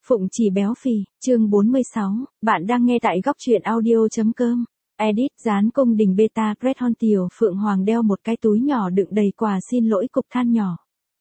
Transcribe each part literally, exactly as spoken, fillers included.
Phụng Chỉ béo phì, chương bốn mươi sáu, bạn đang nghe tại góc truyện audio.com. Edit dán cung đình beta Red Hon Tiểu Phượng Hoàng đeo một cái túi nhỏ đựng đầy quà xin lỗi cục than nhỏ.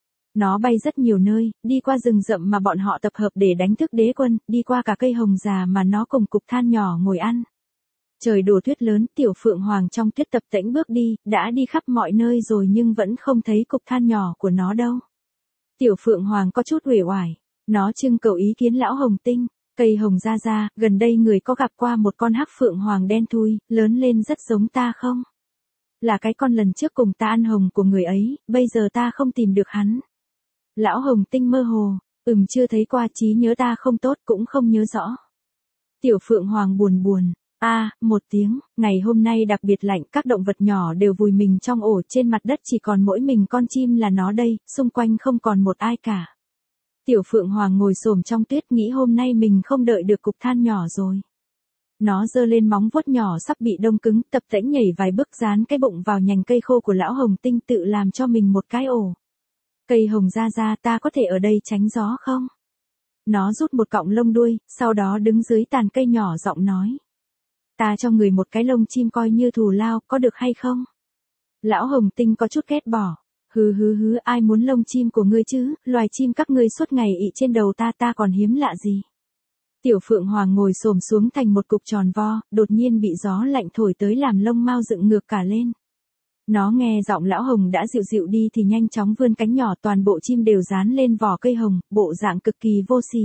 Nó bay rất nhiều nơi, đi qua rừng rậm mà bọn họ tập hợp để đánh thức đế quân, đi qua cả cây hồng già mà nó cùng cục than nhỏ ngồi ăn. Trời đổ tuyết lớn, Tiểu Phượng Hoàng trong tuyết tập tễnh bước đi, đã đi khắp mọi nơi rồi nhưng vẫn không thấy cục than nhỏ của nó đâu. Tiểu Phượng Hoàng có chút uể oải. Nó trưng cầu ý kiến lão Hồng Tinh, cây hồng ra ra, gần đây người có gặp qua một con hắc phượng hoàng đen thui, lớn lên rất giống ta không? Là cái con lần trước cùng ta ăn hồng của người ấy, bây giờ ta không tìm được hắn. Lão Hồng Tinh mơ hồ, ừm chưa thấy qua, trí nhớ ta không tốt cũng không nhớ rõ. Tiểu Phượng Hoàng buồn buồn, a à, một tiếng, ngày hôm nay đặc biệt lạnh, các động vật nhỏ đều vùi mình trong ổ, trên mặt đất chỉ còn mỗi mình con chim là nó đây, xung quanh không còn một ai cả. Tiểu Phượng Hoàng ngồi xổm trong tuyết nghĩ hôm nay mình không đợi được cục than nhỏ rồi. Nó giơ lên móng vuốt nhỏ sắp bị đông cứng, tập tễnh nhảy vài bước dán cái bụng vào nhành cây khô của lão Hồng Tinh tự làm cho mình một cái ổ. Cây hồng ra ra, ta có thể ở đây tránh gió không? Nó rút một cọng lông đuôi, sau đó đứng dưới tàn cây nhỏ giọng nói. Ta cho người một cái lông chim coi như thù lao, có được hay không? Lão Hồng Tinh có chút ghét bỏ. Hứ hứ hứ, ai muốn lông chim của ngươi chứ, loài chim các ngươi suốt ngày ị trên đầu ta ta còn hiếm lạ gì. Tiểu Phượng Hoàng ngồi xổm xuống thành một cục tròn vo, đột nhiên bị gió lạnh thổi tới làm lông mao dựng ngược cả lên. Nó nghe giọng lão Hồng đã dịu dịu đi thì nhanh chóng vươn cánh nhỏ, toàn bộ chim đều dán lên vỏ cây hồng, bộ dạng cực kỳ vô sỉ.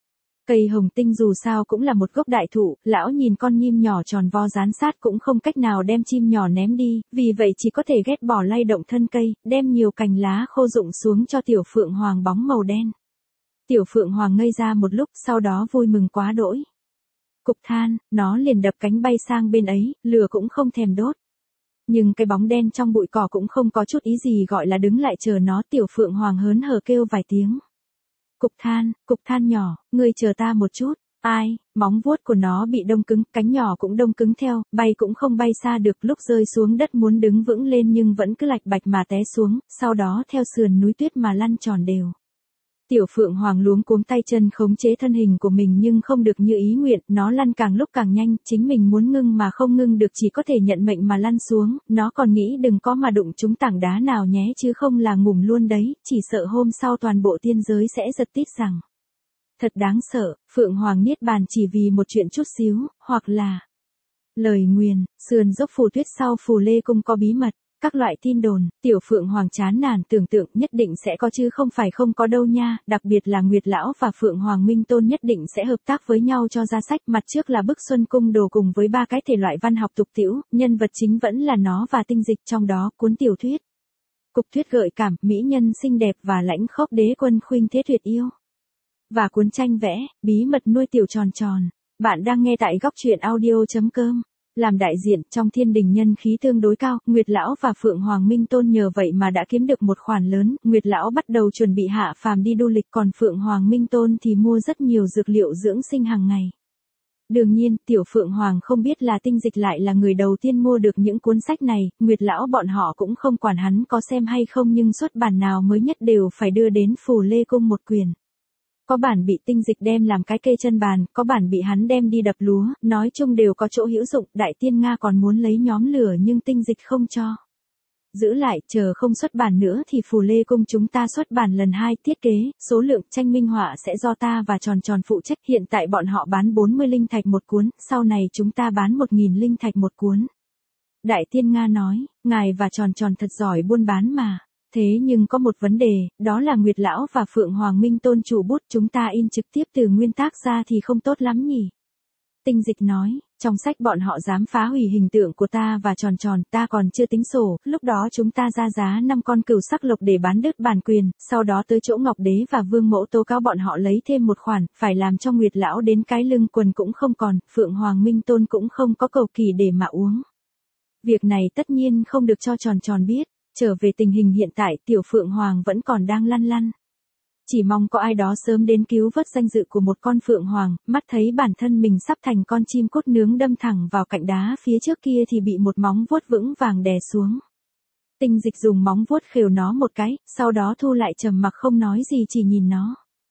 Cây hồng tinh dù sao cũng là một gốc đại thụ, lão nhìn con nhím nhỏ tròn vo dán sát cũng không cách nào đem chim nhỏ ném đi, vì vậy chỉ có thể ghét bỏ lay động thân cây, đem nhiều cành lá khô rụng xuống cho Tiểu Phượng Hoàng bóng màu đen. Tiểu Phượng Hoàng ngây ra một lúc, sau đó vui mừng quá đỗi. Cục than, nó liền đập cánh bay sang bên ấy, lửa cũng không thèm đốt. Nhưng cái bóng đen trong bụi cỏ cũng không có chút ý gì gọi là đứng lại chờ nó. Tiểu Phượng Hoàng hớn hở kêu vài tiếng. Cục than, cục than nhỏ, ngươi chờ ta một chút. Ai, móng vuốt của nó bị đông cứng, cánh nhỏ cũng đông cứng theo, bay cũng không bay xa được, lúc rơi xuống đất muốn đứng vững lên nhưng vẫn cứ lạch bạch mà té xuống, sau đó theo sườn núi tuyết mà lăn tròn đều. Tiểu Phượng Hoàng luống cuống tay chân khống chế thân hình của mình nhưng không được như ý nguyện, nó lăn càng lúc càng nhanh, chính mình muốn ngưng mà không ngưng được, chỉ có thể nhận mệnh mà lăn xuống, nó còn nghĩ đừng có mà đụng trúng tảng đá nào nhé chứ không là ngủm luôn đấy, chỉ sợ hôm sau toàn bộ tiên giới sẽ giật tít rằng. Thật đáng sợ, Phượng Hoàng niết bàn chỉ vì một chuyện chút xíu, hoặc là lời nguyền, sườn dốc phù tuyết sau Phù Lê Cung có bí mật. Các loại tin đồn, Tiểu Phượng Hoàng chán nản tưởng tượng nhất định sẽ có chứ không phải không có đâu nha, đặc biệt là Nguyệt Lão và Phượng Hoàng Minh Tôn nhất định sẽ hợp tác với nhau cho ra sách. Mặt trước là bức Xuân Cung Đồ cùng với ba cái thể loại văn học tục tĩu, nhân vật chính vẫn là nó và tinh dịch, trong đó cuốn tiểu thuyết. Cục thuyết gợi cảm, mỹ nhân xinh đẹp và lãnh khốc đế quân khuynh thế tuyệt yêu. Và cuốn tranh vẽ, bí mật nuôi tiểu tròn tròn. Bạn đang nghe tại góc truyện audio.com. Làm đại diện, trong thiên đình nhân khí tương đối cao, Nguyệt Lão và Phượng Hoàng Minh Tôn nhờ vậy mà đã kiếm được một khoản lớn, Nguyệt Lão bắt đầu chuẩn bị hạ phàm đi du lịch, còn Phượng Hoàng Minh Tôn thì mua rất nhiều dược liệu dưỡng sinh hàng ngày. Đương nhiên, Tiểu Phượng Hoàng không biết là tinh dịch lại là người đầu tiên mua được những cuốn sách này, Nguyệt Lão bọn họ cũng không quản hắn có xem hay không nhưng xuất bản nào mới nhất đều phải đưa đến Phù Lê Cung một quyển. Có bản bị tinh dịch đem làm cái kê chân bàn, có bản bị hắn đem đi đập lúa, nói chung đều có chỗ hữu dụng, Đại Tiên Nga còn muốn lấy nhóm lửa nhưng tinh dịch không cho. Giữ lại, chờ không xuất bản nữa thì Phù Lê Cung chúng ta xuất bản lần hai, thiết kế, số lượng tranh minh họa sẽ do ta và Tròn Tròn phụ trách, hiện tại bọn họ bán bốn mươi linh thạch một cuốn, sau này chúng ta bán một nghìn linh thạch một cuốn. Đại Tiên Nga nói, ngài và Tròn Tròn thật giỏi buôn bán mà. Thế nhưng có một vấn đề, đó là Nguyệt Lão và Phượng Hoàng Minh Tôn chủ bút chúng ta in trực tiếp từ nguyên tác ra thì không tốt lắm nhỉ. Tinh dịch nói, trong sách bọn họ dám phá hủy hình tượng của ta và Tròn Tròn, ta còn chưa tính sổ, lúc đó chúng ta ra giá năm con cừu sắc lộc để bán đứt bản quyền, sau đó tới chỗ Ngọc Đế và Vương Mẫu tố cáo bọn họ lấy thêm một khoản, phải làm cho Nguyệt Lão đến cái lưng quần cũng không còn, Phượng Hoàng Minh Tôn cũng không có cầu kỳ để mà uống. Việc này tất nhiên không được cho Tròn Tròn biết. Trở về tình hình hiện tại, Tiểu Phượng Hoàng vẫn còn đang lăn lăn. Chỉ mong có ai đó sớm đến cứu vớt danh dự của một con Phượng Hoàng, mắt thấy bản thân mình sắp thành con chim cút nướng đâm thẳng vào cạnh đá phía trước kia thì bị một móng vuốt vững vàng đè xuống. Tinh dịch dùng móng vuốt khều nó một cái, sau đó thu lại trầm mặc không nói gì chỉ nhìn nó.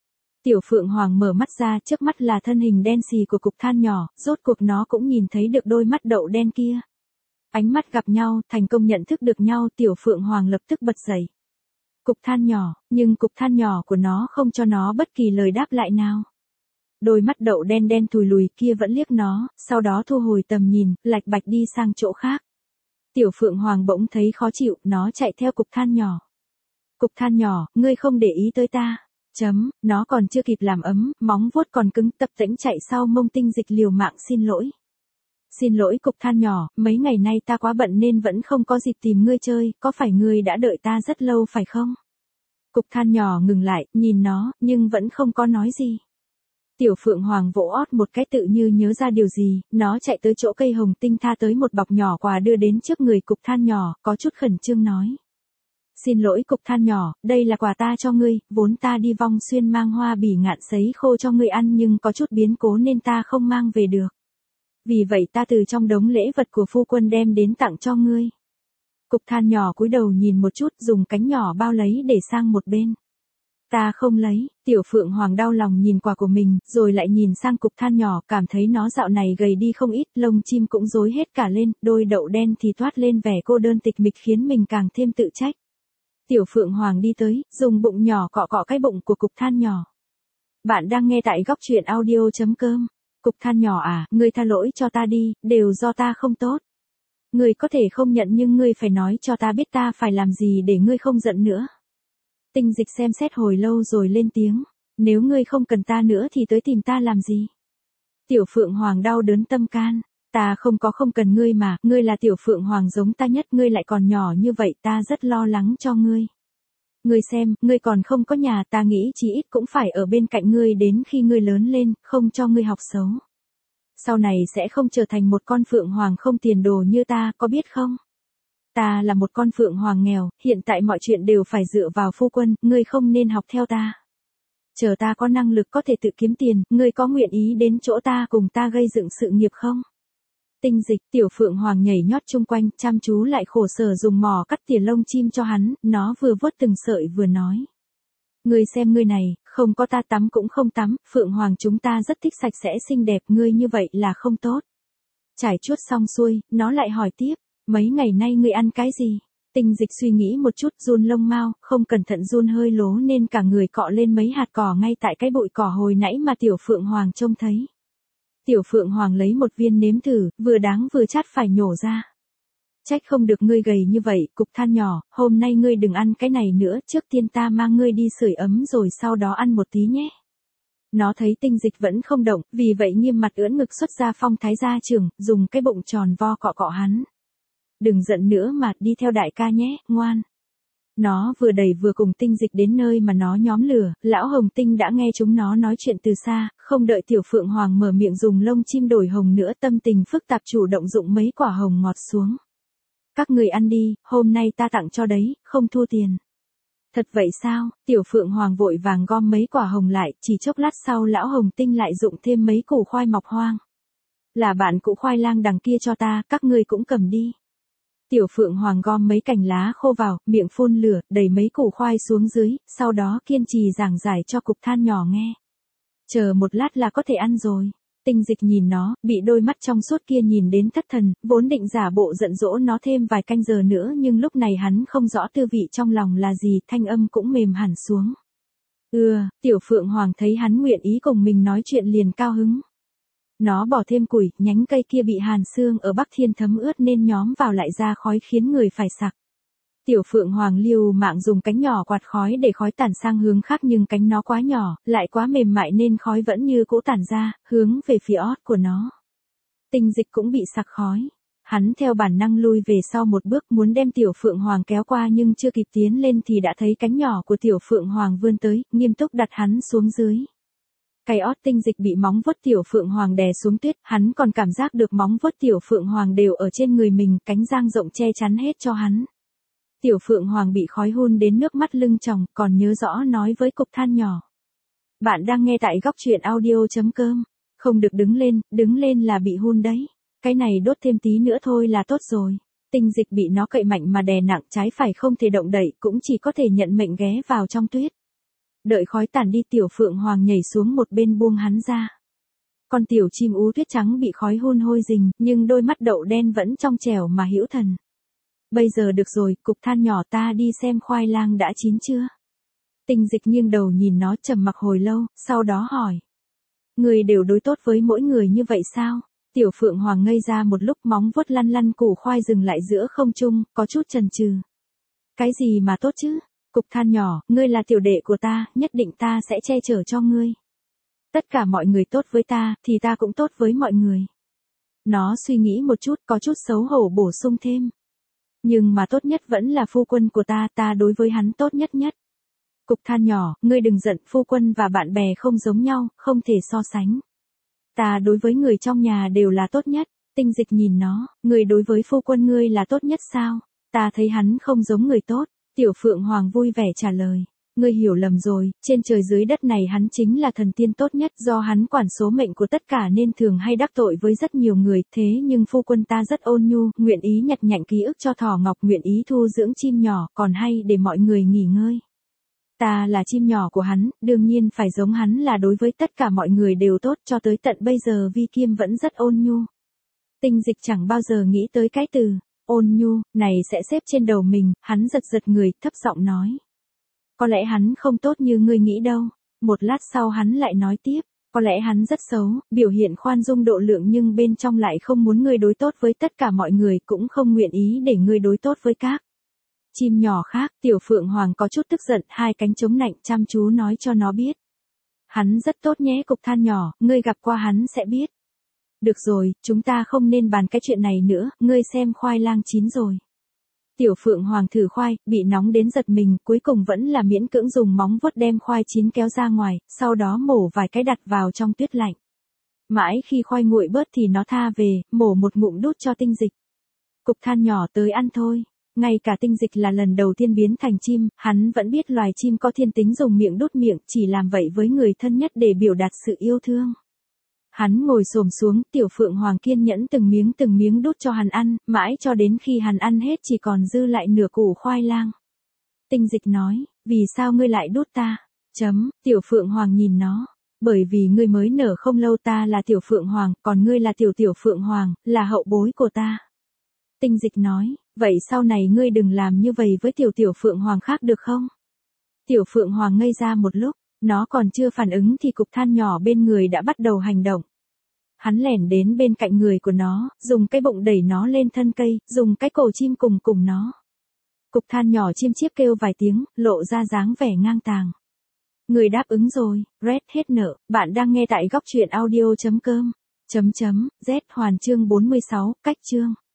Tiểu Phượng Hoàng mở mắt ra, trước mắt là thân hình đen xì của cục than nhỏ, rốt cuộc nó cũng nhìn thấy được đôi mắt đậu đen kia. Ánh mắt gặp nhau, thành công nhận thức được nhau, Tiểu Phượng Hoàng lập tức bật dậy. Cục than nhỏ, nhưng cục than nhỏ của nó không cho nó bất kỳ lời đáp lại nào. Đôi mắt đậu đen đen thùi lùi kia vẫn liếc nó, sau đó thu hồi tầm nhìn, lạch bạch đi sang chỗ khác. Tiểu Phượng Hoàng bỗng thấy khó chịu, nó chạy theo cục than nhỏ. Cục than nhỏ, ngươi không để ý tới ta. Chấm, nó còn chưa kịp làm ấm, móng vuốt còn cứng, tập tễnh chạy sau mông Tinh Dịch liều mạng xin lỗi. Xin lỗi cục than nhỏ, mấy ngày nay ta quá bận nên vẫn không có dịp tìm ngươi chơi, có phải ngươi đã đợi ta rất lâu phải không? Cục than nhỏ ngừng lại, nhìn nó, nhưng vẫn không có nói gì. Tiểu Phượng Hoàng vỗ ót một cái tự như nhớ ra điều gì, nó chạy tới chỗ cây hồng tinh tha tới một bọc nhỏ quà đưa đến trước người cục than nhỏ, có chút khẩn trương nói. Xin lỗi cục than nhỏ, đây là quà ta cho ngươi, vốn ta đi vong xuyên mang hoa bỉ ngạn sấy khô cho ngươi ăn nhưng có chút biến cố nên ta không mang về được. Vì vậy ta từ trong đống lễ vật của phu quân đem đến tặng cho ngươi. Cục than nhỏ cúi đầu nhìn một chút, dùng cánh nhỏ bao lấy để sang một bên. Ta không lấy, Tiểu Phượng Hoàng đau lòng nhìn quà của mình, rồi lại nhìn sang cục than nhỏ, cảm thấy nó dạo này gầy đi không ít, lông chim cũng rối hết cả lên, đôi đậu đen thì toát lên vẻ cô đơn tịch mịch khiến mình càng thêm tự trách. Tiểu Phượng Hoàng đi tới, dùng bụng nhỏ cọ cọ cái bụng của cục than nhỏ. Bạn đang nghe tại góc truyện audio chấm com. Cục than nhỏ à, ngươi tha lỗi cho ta đi, đều do ta không tốt. Ngươi có thể không nhận nhưng ngươi phải nói cho ta biết ta phải làm gì để ngươi không giận nữa. Tinh Dịch xem xét hồi lâu rồi lên tiếng. Nếu ngươi không cần ta nữa thì tới tìm ta làm gì? Tiểu Phượng Hoàng đau đớn tâm can. Ta không có không cần ngươi mà, ngươi là Tiểu Phượng Hoàng giống ta nhất, ngươi lại còn nhỏ như vậy, ta rất lo lắng cho ngươi. Ngươi xem, ngươi còn không có nhà, ta nghĩ chí ít cũng phải ở bên cạnh ngươi đến khi ngươi lớn lên, không cho ngươi học xấu. Sau này sẽ không trở thành một con Phượng Hoàng không tiền đồ như ta, có biết không? Ta là một con Phượng Hoàng nghèo, hiện tại mọi chuyện đều phải dựa vào phu quân, ngươi không nên học theo ta. Chờ ta có năng lực có thể tự kiếm tiền, ngươi có nguyện ý đến chỗ ta cùng ta gây dựng sự nghiệp không? Tinh Dịch, Tiểu Phượng Hoàng nhảy nhót chung quanh, chăm chú lại khổ sở dùng mỏ cắt tỉa lông chim cho hắn, nó vừa vuốt từng sợi vừa nói. Ngươi xem ngươi này, không có ta tắm cũng không tắm, Phượng Hoàng chúng ta rất thích sạch sẽ xinh đẹp, ngươi như vậy là không tốt. Trải chuốt xong xuôi, nó lại hỏi tiếp, mấy ngày nay ngươi ăn cái gì? Tinh Dịch suy nghĩ một chút, run lông mao, không cẩn thận run hơi lố nên cả người cọ lên mấy hạt cỏ ngay tại cái bụi cỏ hồi nãy mà Tiểu Phượng Hoàng trông thấy. Tiểu Phượng Hoàng lấy một viên nếm thử, vừa đáng vừa chát phải nhổ ra. Trách không được ngươi gầy như vậy, cục than nhỏ, hôm nay ngươi đừng ăn cái này nữa, trước tiên ta mang ngươi đi sưởi ấm rồi sau đó ăn một tí nhé. Nó thấy Tinh Dịch vẫn không động, vì vậy nghiêm mặt ưỡn ngực xuất ra phong thái gia trưởng, dùng cái bụng tròn vo cọ cọ hắn. Đừng giận nữa mà, đi theo đại ca nhé, ngoan. Nó vừa đẩy vừa cùng Tinh Dịch đến nơi mà nó nhóm lửa, lão Hồng Tinh đã nghe chúng nó nói chuyện từ xa, không đợi Tiểu Phượng Hoàng mở miệng dùng lông chim đổi hồng nữa, tâm tình phức tạp chủ động dụng mấy quả hồng ngọt xuống. Các người ăn đi, hôm nay ta tặng cho đấy, không thua tiền. Thật vậy sao? Tiểu Phượng Hoàng vội vàng gom mấy quả hồng lại, chỉ chốc lát sau lão Hồng Tinh lại dụng thêm mấy củ khoai mọc hoang. Là bạn củ khoai lang đằng kia cho ta, các ngươi cũng cầm đi. Tiểu Phượng Hoàng gom mấy cành lá khô vào, miệng phun lửa, đẩy mấy củ khoai xuống dưới, sau đó kiên trì giảng giải cho cục than nhỏ nghe. Chờ một lát là có thể ăn rồi. Tinh Dịch nhìn nó, bị đôi mắt trong suốt kia nhìn đến thất thần, vốn định giả bộ giận dỗ nó thêm vài canh giờ nữa nhưng lúc này hắn không rõ tư vị trong lòng là gì, thanh âm cũng mềm hẳn xuống. Ưa, Tiểu Phượng Hoàng thấy hắn nguyện ý cùng mình nói chuyện liền cao hứng. Nó bỏ thêm củi, nhánh cây kia bị hàn xương ở Bắc Thiên thấm ướt nên nhóm vào lại ra khói khiến người phải sặc. Tiểu Phượng Hoàng liều mạng dùng cánh nhỏ quạt khói để khói tản sang hướng khác nhưng cánh nó quá nhỏ, lại quá mềm mại nên khói vẫn như cũ tản ra, hướng về phía ót của nó. Tinh Dịch cũng bị sặc khói. Hắn theo bản năng lui về sau một bước muốn đem Tiểu Phượng Hoàng kéo qua nhưng chưa kịp tiến lên thì đã thấy cánh nhỏ của Tiểu Phượng Hoàng vươn tới, nghiêm túc đặt hắn xuống dưới. Cái ót Tinh Dịch bị móng vuốt Tiểu Phượng Hoàng đè xuống tuyết, hắn còn cảm giác được móng vuốt Tiểu Phượng Hoàng đều ở trên người mình, cánh dang rộng che chắn hết cho hắn. Tiểu Phượng Hoàng bị khói hun đến nước mắt lưng tròng, còn nhớ rõ nói với cục than nhỏ. Bạn đang nghe tại góc truyện audio chấm com. Không được đứng lên, đứng lên là bị hun đấy. Cái này đốt thêm tí nữa thôi là tốt rồi. Tinh Dịch bị nó cậy mạnh mà đè nặng trái phải không thể động đậy, cũng chỉ có thể nhận mệnh ghé vào trong tuyết. đợi khói tàn đi tiểu phượng hoàng nhảy xuống một bên buông hắn ra. Con tiểu chim ú tuyết trắng bị khói hun hôi rình, nhưng đôi mắt đậu đen vẫn trong trẻo mà hữu thần. Bây giờ được rồi, cục than nhỏ ta đi xem khoai lang đã chín chưa. Tinh Dịch nghiêng đầu nhìn nó trầm mặc hồi lâu, sau đó hỏi. Người đều đối tốt với mỗi người như vậy sao? Tiểu phượng hoàng ngây ra một lúc móng vuốt lăn lăn củ khoai dừng lại giữa không trung, có chút chần chừ. Cái gì mà tốt chứ? Cục than nhỏ, ngươi là tiểu đệ của ta, nhất định ta sẽ che chở cho ngươi. Tất cả mọi người tốt với ta, thì ta cũng tốt với mọi người. Nó suy nghĩ một chút, có chút xấu hổ bổ sung thêm. Nhưng mà tốt nhất vẫn là phu quân của ta, ta đối với hắn tốt nhất nhất. Cục than nhỏ, ngươi đừng giận, phu quân và bạn bè không giống nhau, không thể so sánh. Ta đối với người trong nhà đều là tốt nhất. Tinh Dịch nhìn nó, người đối với phu quân ngươi là tốt nhất sao? Ta thấy hắn không giống người tốt. Tiểu phượng hoàng vui vẻ trả lời. Ngươi hiểu lầm rồi, trên trời dưới đất này hắn chính là thần tiên tốt nhất, do hắn quản số mệnh của tất cả nên thường hay đắc tội với rất nhiều người, thế nhưng phu quân ta rất ôn nhu, nguyện ý nhặt nhạnh ký ức cho thỏ ngọc, nguyện ý thu dưỡng chim nhỏ, còn hay để mọi người nghỉ ngơi. Ta là chim nhỏ của hắn, đương nhiên phải giống hắn là đối với tất cả mọi người đều tốt, cho tới tận bây giờ Vi Kiêm vẫn rất ôn nhu. Tinh Dịch chẳng bao giờ nghĩ tới cái từ ôn nhu này sẽ xếp trên đầu mình, hắn giật giật người, thấp giọng nói. Có lẽ hắn không tốt như ngươi nghĩ đâu. Một lát sau hắn lại nói tiếp, có lẽ hắn rất xấu, biểu hiện khoan dung độ lượng nhưng bên trong lại không muốn ngươi đối tốt với tất cả mọi người, cũng không nguyện ý để ngươi đối tốt với các chim nhỏ khác. Tiểu phượng hoàng có chút tức giận, hai cánh chống nạnh chăm chú nói cho nó biết. Hắn rất tốt nhé cục than nhỏ, ngươi gặp qua hắn sẽ biết. Được rồi, chúng ta không nên bàn cái chuyện này nữa, ngươi xem khoai lang chín rồi. Tiểu phượng hoàng thử khoai, bị nóng đến giật mình, cuối cùng vẫn là miễn cưỡng dùng móng vuốt đem khoai chín kéo ra ngoài, sau đó mổ vài cái đặt vào trong tuyết lạnh. Mãi khi khoai nguội bớt thì nó tha về, mổ một ngụm đút cho Tinh Dịch. Cục than nhỏ tới ăn thôi. Ngay cả Tinh Dịch là lần đầu tiên biến thành chim, hắn vẫn biết loài chim có thiên tính dùng miệng đút miệng, chỉ làm vậy với người thân nhất để biểu đạt sự yêu thương. Hắn ngồi xổm xuống, tiểu phượng hoàng kiên nhẫn từng miếng từng miếng đút cho hắn ăn, mãi cho đến khi hắn ăn hết chỉ còn dư lại nửa củ khoai lang. Tinh Dịch nói, vì sao ngươi lại đút ta? Chấm, tiểu phượng hoàng nhìn nó. Bởi vì ngươi mới nở không lâu, ta là tiểu phượng hoàng, còn ngươi là tiểu tiểu phượng hoàng, là hậu bối của ta. Tinh Dịch nói, vậy sau này ngươi đừng làm như vậy với tiểu tiểu phượng hoàng khác được không? Tiểu phượng hoàng ngây ra một lúc. Nó còn chưa phản ứng thì cục than nhỏ bên người đã bắt đầu hành động. Hắn lẻn đến bên cạnh người của nó, dùng cái bụng đẩy nó lên thân cây, dùng cái cổ chim cùng cùng nó. Cục than nhỏ chiêm chiếp kêu vài tiếng, lộ ra dáng vẻ ngang tàng. Người đáp ứng rồi, Red hết nợ, bạn đang nghe tại góc truyện audio chấm com. Chấm chấm, Z hoàn chương bốn mươi sáu, cách chương.